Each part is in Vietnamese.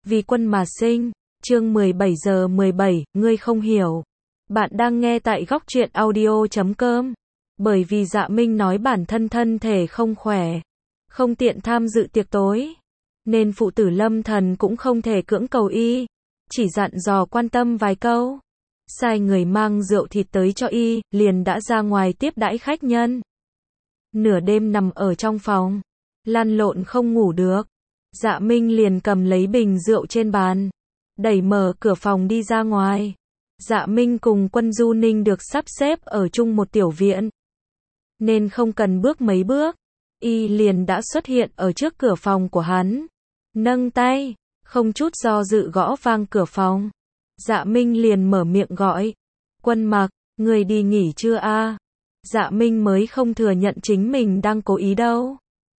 Vì quân mà sinh. Chương 17 giờ 17, ngươi không hiểu. Bạn đang nghe tại góc truyện audio.com. Bởi vì Dạ Minh nói bản thân thân thể không khỏe, không tiện tham dự tiệc tối, nên phụ tử Lâm Thần cũng không thể cưỡng cầu y, chỉ dặn dò quan tâm vài câu. Sai người mang rượu thịt tới cho y, liền đã ra ngoài tiếp đãi khách nhân. Nửa đêm nằm ở trong phòng, lăn lộn không ngủ được. Dạ Minh liền cầm lấy bình rượu trên bàn, đẩy mở cửa phòng đi ra ngoài. Dạ Minh cùng Quân Du Ninh được sắp xếp ở chung một tiểu viện, nên không cần bước mấy bước, y liền đã xuất hiện ở trước cửa phòng của hắn. Nâng tay, không chút do dự gõ vang cửa phòng. Dạ Minh liền mở miệng gọi. Quân Mặc, người đi nghỉ chưa a? Dạ Minh mới không thừa nhận chính mình đang cố ý đâu.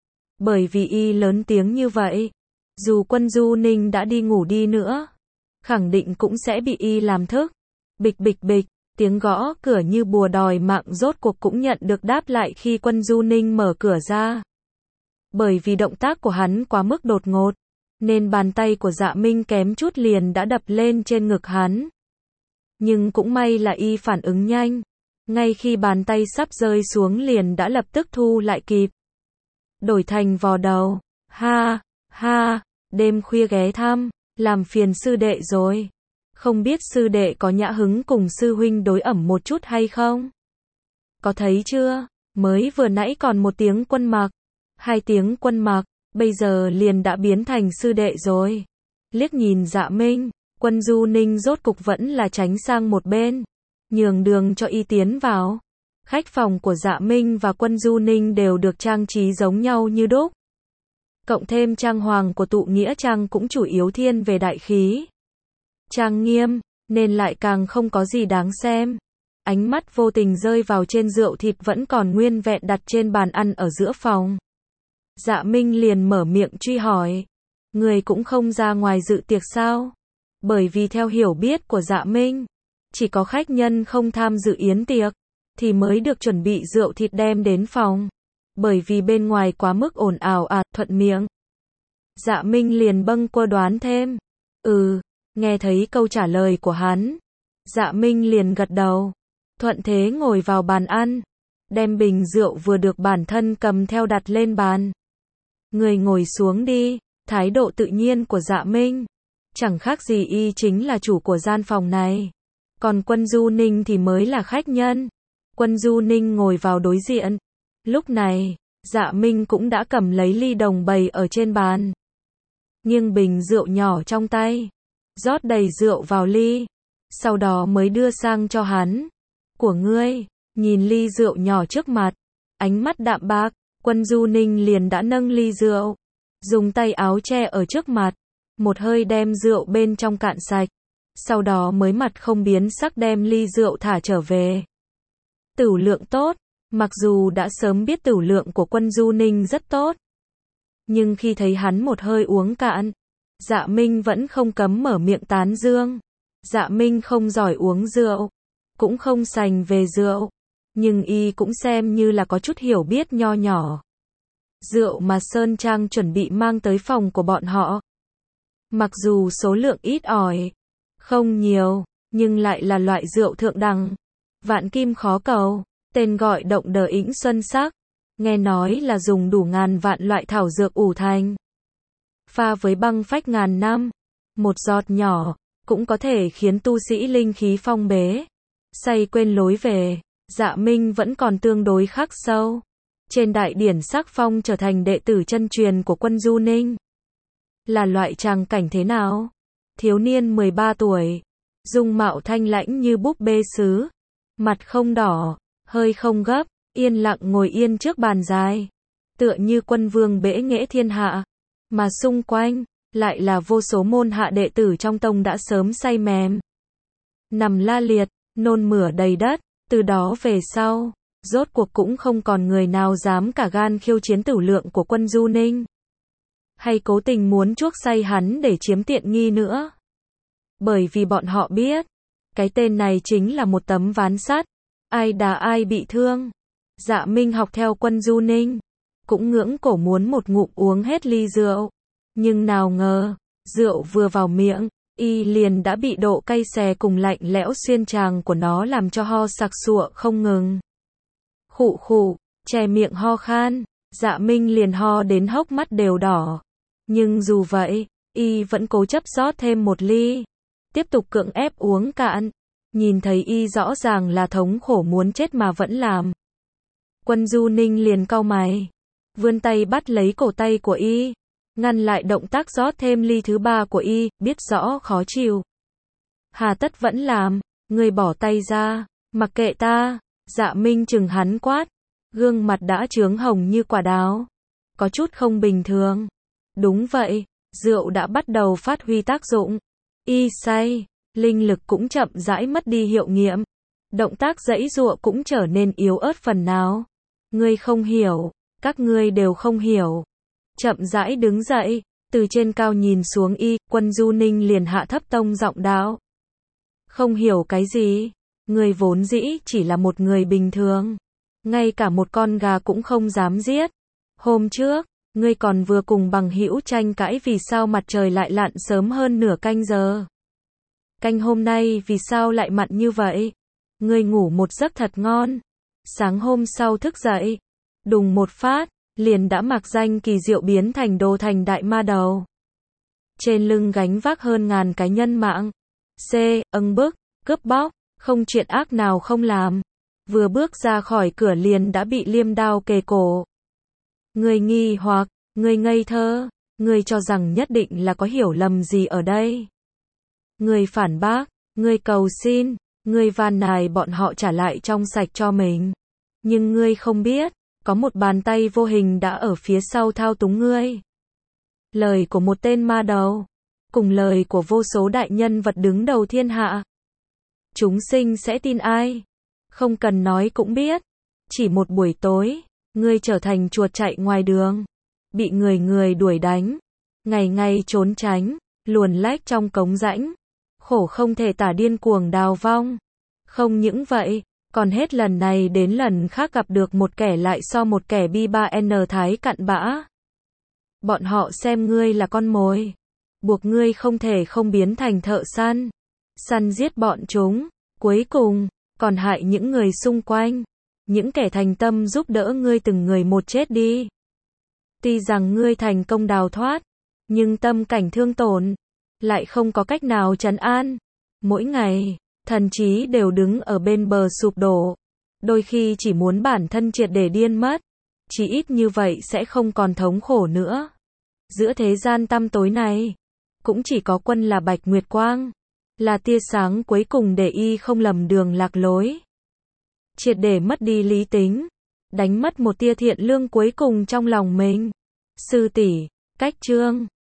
Bởi vì y lớn tiếng như vậy, dù Quân Du Ninh đã đi ngủ đi nữa, khẳng định cũng sẽ bị y làm thức. Bịch bịch bịch, tiếng gõ cửa như bùa đòi mạng rốt cuộc cũng nhận được đáp lại khi Quân Du Ninh mở cửa ra. Bởi vì động tác của hắn quá mức đột ngột, nên bàn tay của Dạ Minh kém chút liền đã đập lên trên ngực hắn. Nhưng cũng may là y phản ứng nhanh, ngay khi bàn tay sắp rơi xuống liền đã lập tức thu lại kịp. Đổi thành vò đầu. Ha, ha, đêm khuya ghé thăm, làm phiền sư đệ rồi. Không biết sư đệ có nhã hứng cùng sư huynh đối ẩm một chút hay không? Có thấy chưa, mới vừa nãy còn một tiếng Quân Mặc, hai tiếng Quân Mặc, bây giờ liền đã biến thành sư đệ rồi. Liếc nhìn Dạ Minh, Quân Du Ninh rốt cục vẫn là tránh sang một bên, nhường đường cho y tiến vào. Khách phòng của Dạ Minh và Quân Du Ninh đều được trang trí giống nhau như đúc. Cộng thêm trang hoàng của tụ nghĩa trang cũng chủ yếu thiên về đại khí, trang nghiêm, nên lại càng không có gì đáng xem. Ánh mắt vô tình rơi vào trên rượu thịt vẫn còn nguyên vẹn đặt trên bàn ăn ở giữa phòng. Dạ Minh liền mở miệng truy hỏi. Người cũng không ra ngoài dự tiệc sao? Bởi vì theo hiểu biết của Dạ Minh, chỉ có khách nhân không tham dự yến tiệc, thì mới được chuẩn bị rượu thịt đem đến phòng. Bởi vì bên ngoài quá mức ồn ào thuận miệng. Dạ Minh liền bâng quơ đoán thêm. Nghe thấy câu trả lời của hắn, Dạ Minh liền gật đầu, thuận thế ngồi vào bàn ăn, đem bình rượu vừa được bản thân cầm theo đặt lên bàn. Người ngồi xuống đi. Thái độ tự nhiên của Dạ Minh, chẳng khác gì y chính là chủ của gian phòng này. Còn Quân Du Ninh thì mới là khách nhân. Quân Du Ninh ngồi vào đối diện. Lúc này, Dạ Minh cũng đã cầm lấy ly đồng bày ở trên bàn, nghiêng bình rượu nhỏ trong tay, rót đầy rượu vào ly, sau đó mới đưa sang cho hắn. Của ngươi. Nhìn ly rượu nhỏ trước mặt, ánh mắt đạm bạc, Quân Du Ninh liền đã nâng ly rượu, dùng tay áo che ở trước mặt, một hơi đem rượu bên trong cạn sạch, sau đó mới mặt không biến sắc đem ly rượu thả trở về. Tửu lượng tốt. Mặc dù đã sớm biết tửu lượng của Quân Du Ninh rất tốt, nhưng khi thấy hắn một hơi uống cạn, Dạ Minh vẫn không cấm mở miệng tán dương. Dạ Minh không giỏi uống rượu, cũng không sành về rượu, nhưng y cũng xem như là có chút hiểu biết nho nhỏ. Rượu mà Sơn Trang chuẩn bị mang tới phòng của bọn họ, mặc dù số lượng ít ỏi, không nhiều, nhưng lại là loại rượu thượng đẳng, vạn kim khó cầu. Tên gọi động đờ ĩnh xuân sắc, nghe nói là dùng đủ ngàn vạn loại thảo dược ủ thành, pha với băng phách ngàn năm, một giọt nhỏ cũng có thể khiến tu sĩ linh khí phong bế, say quên lối về. Dạ Minh vẫn còn tương đối khắc sâu trên đại điển sắc phong trở thành đệ tử chân truyền của Quân Du Ninh. Là loại tràng cảnh thế nào? Thiếu niên 13 tuổi, dung mạo thanh lãnh như búp bê sứ, mặt không đỏ, hơi không gấp, yên lặng ngồi yên trước bàn dài, tựa như quân vương bẽ nghễ thiên hạ, mà xung quanh lại là vô số môn hạ đệ tử trong tông đã sớm say mềm, nằm la liệt, nôn mửa đầy đất. Từ đó về sau, rốt cuộc cũng không còn người nào dám cả gan khiêu chiến tửu lượng của Quân Du Ninh, hay cố tình muốn chuốc say hắn để chiếm tiện nghi nữa. Bởi vì bọn họ biết, cái tên này chính là một tấm ván sắt, ai đá ai bị thương. Dạ Minh học theo Quân Du Ninh, cũng ngưỡng cổ muốn một ngụm uống hết ly rượu, nhưng nào ngờ, Rượu vừa vào miệng, y liền đã bị độ cay xè cùng lạnh lẽo xuyên tràng của nó làm cho ho sặc sụa không ngừng. Khụ khụ, che miệng ho khan, Dạ Minh liền ho đến hốc mắt đều đỏ. Nhưng dù vậy, y vẫn cố chấp rót thêm một ly. Tiếp tục cưỡng ép uống cạn. Nhìn thấy y rõ ràng là thống khổ muốn chết mà vẫn làm. Quân Du Ninh liền cau mày. Vươn tay bắt lấy cổ tay của y. Ngăn lại động tác rót thêm ly thứ ba của y, biết rõ khó chịu. Hà tất vẫn làm, ngươi bỏ tay ra, mặc kệ ta. Dạ Minh chừng hắn quát. Gương mặt đã chướng hồng như quả đào. Có chút không bình thường. Đúng vậy, rượu đã bắt đầu phát huy tác dụng. Y say, linh lực cũng chậm rãi mất đi hiệu nghiệm. Động tác giãy giụa cũng trở nên yếu ớt phần nào. Ngươi không hiểu, các ngươi đều không hiểu. Chậm rãi đứng dậy, từ trên cao nhìn xuống y, Quân Du Ninh liền hạ thấp tông giọng đạo. Không hiểu cái gì? Ngươi vốn dĩ chỉ là một người bình thường. Ngay cả một con gà cũng không dám giết. Hôm trước, ngươi còn vừa cùng bằng hữu tranh cãi vì sao mặt trời lại lặn sớm hơn nửa canh giờ. Canh hôm nay vì sao lại mặn như vậy? Ngươi ngủ một giấc thật ngon. Sáng hôm sau thức dậy, đùng một phát, liền đã mặc danh kỳ diệu biến thành đồ thành đại ma đầu. Trên lưng gánh vác hơn ngàn cái nhân mạng. Âng bức, cướp bóc, không chuyện ác nào không làm. Vừa bước ra khỏi cửa liền đã bị liêm đao kề cổ. Ngươi nghi hoặc, ngươi ngây thơ, ngươi cho rằng nhất định là có hiểu lầm gì ở đây. Ngươi phản bác, ngươi cầu xin, ngươi van nài bọn họ trả lại trong sạch cho mình. Nhưng ngươi không biết, có một bàn tay vô hình đã ở phía sau thao túng ngươi. Lời của một tên ma đầu, cùng lời của vô số đại nhân vật đứng đầu thiên hạ. Chúng sinh sẽ tin ai? Không cần nói cũng biết. Chỉ một buổi tối, ngươi trở thành chuột chạy ngoài đường. Bị người người đuổi đánh. Ngày ngày trốn tránh, luồn lách trong cống rãnh. Khổ không thể tả điên cuồng đào vong. Không những vậy, còn hết lần này đến lần khác gặp được một kẻ lại so một kẻ bi ba n thái cặn bã. Bọn họ xem ngươi là con mồi. Buộc ngươi không thể không biến thành thợ săn. Săn giết bọn chúng. Cuối cùng, còn hại những người xung quanh. Những kẻ thành tâm giúp đỡ ngươi từng người một chết đi. Tuy rằng ngươi thành công đào thoát, nhưng tâm cảnh thương tổn, lại không có cách nào trấn an. Mỗi ngày, thần trí đều đứng ở bên bờ sụp đổ. Đôi khi chỉ muốn bản thân triệt để điên mất. Chỉ ít như vậy sẽ không còn thống khổ nữa. Giữa thế gian tăm tối này, cũng chỉ có Quân là Bạch Nguyệt Quang. Là tia sáng cuối cùng để y không lầm đường lạc lối. Triệt để mất đi lý tính. Đánh mất một tia thiện lương cuối cùng trong lòng mình. Sư tỷ, cách chương.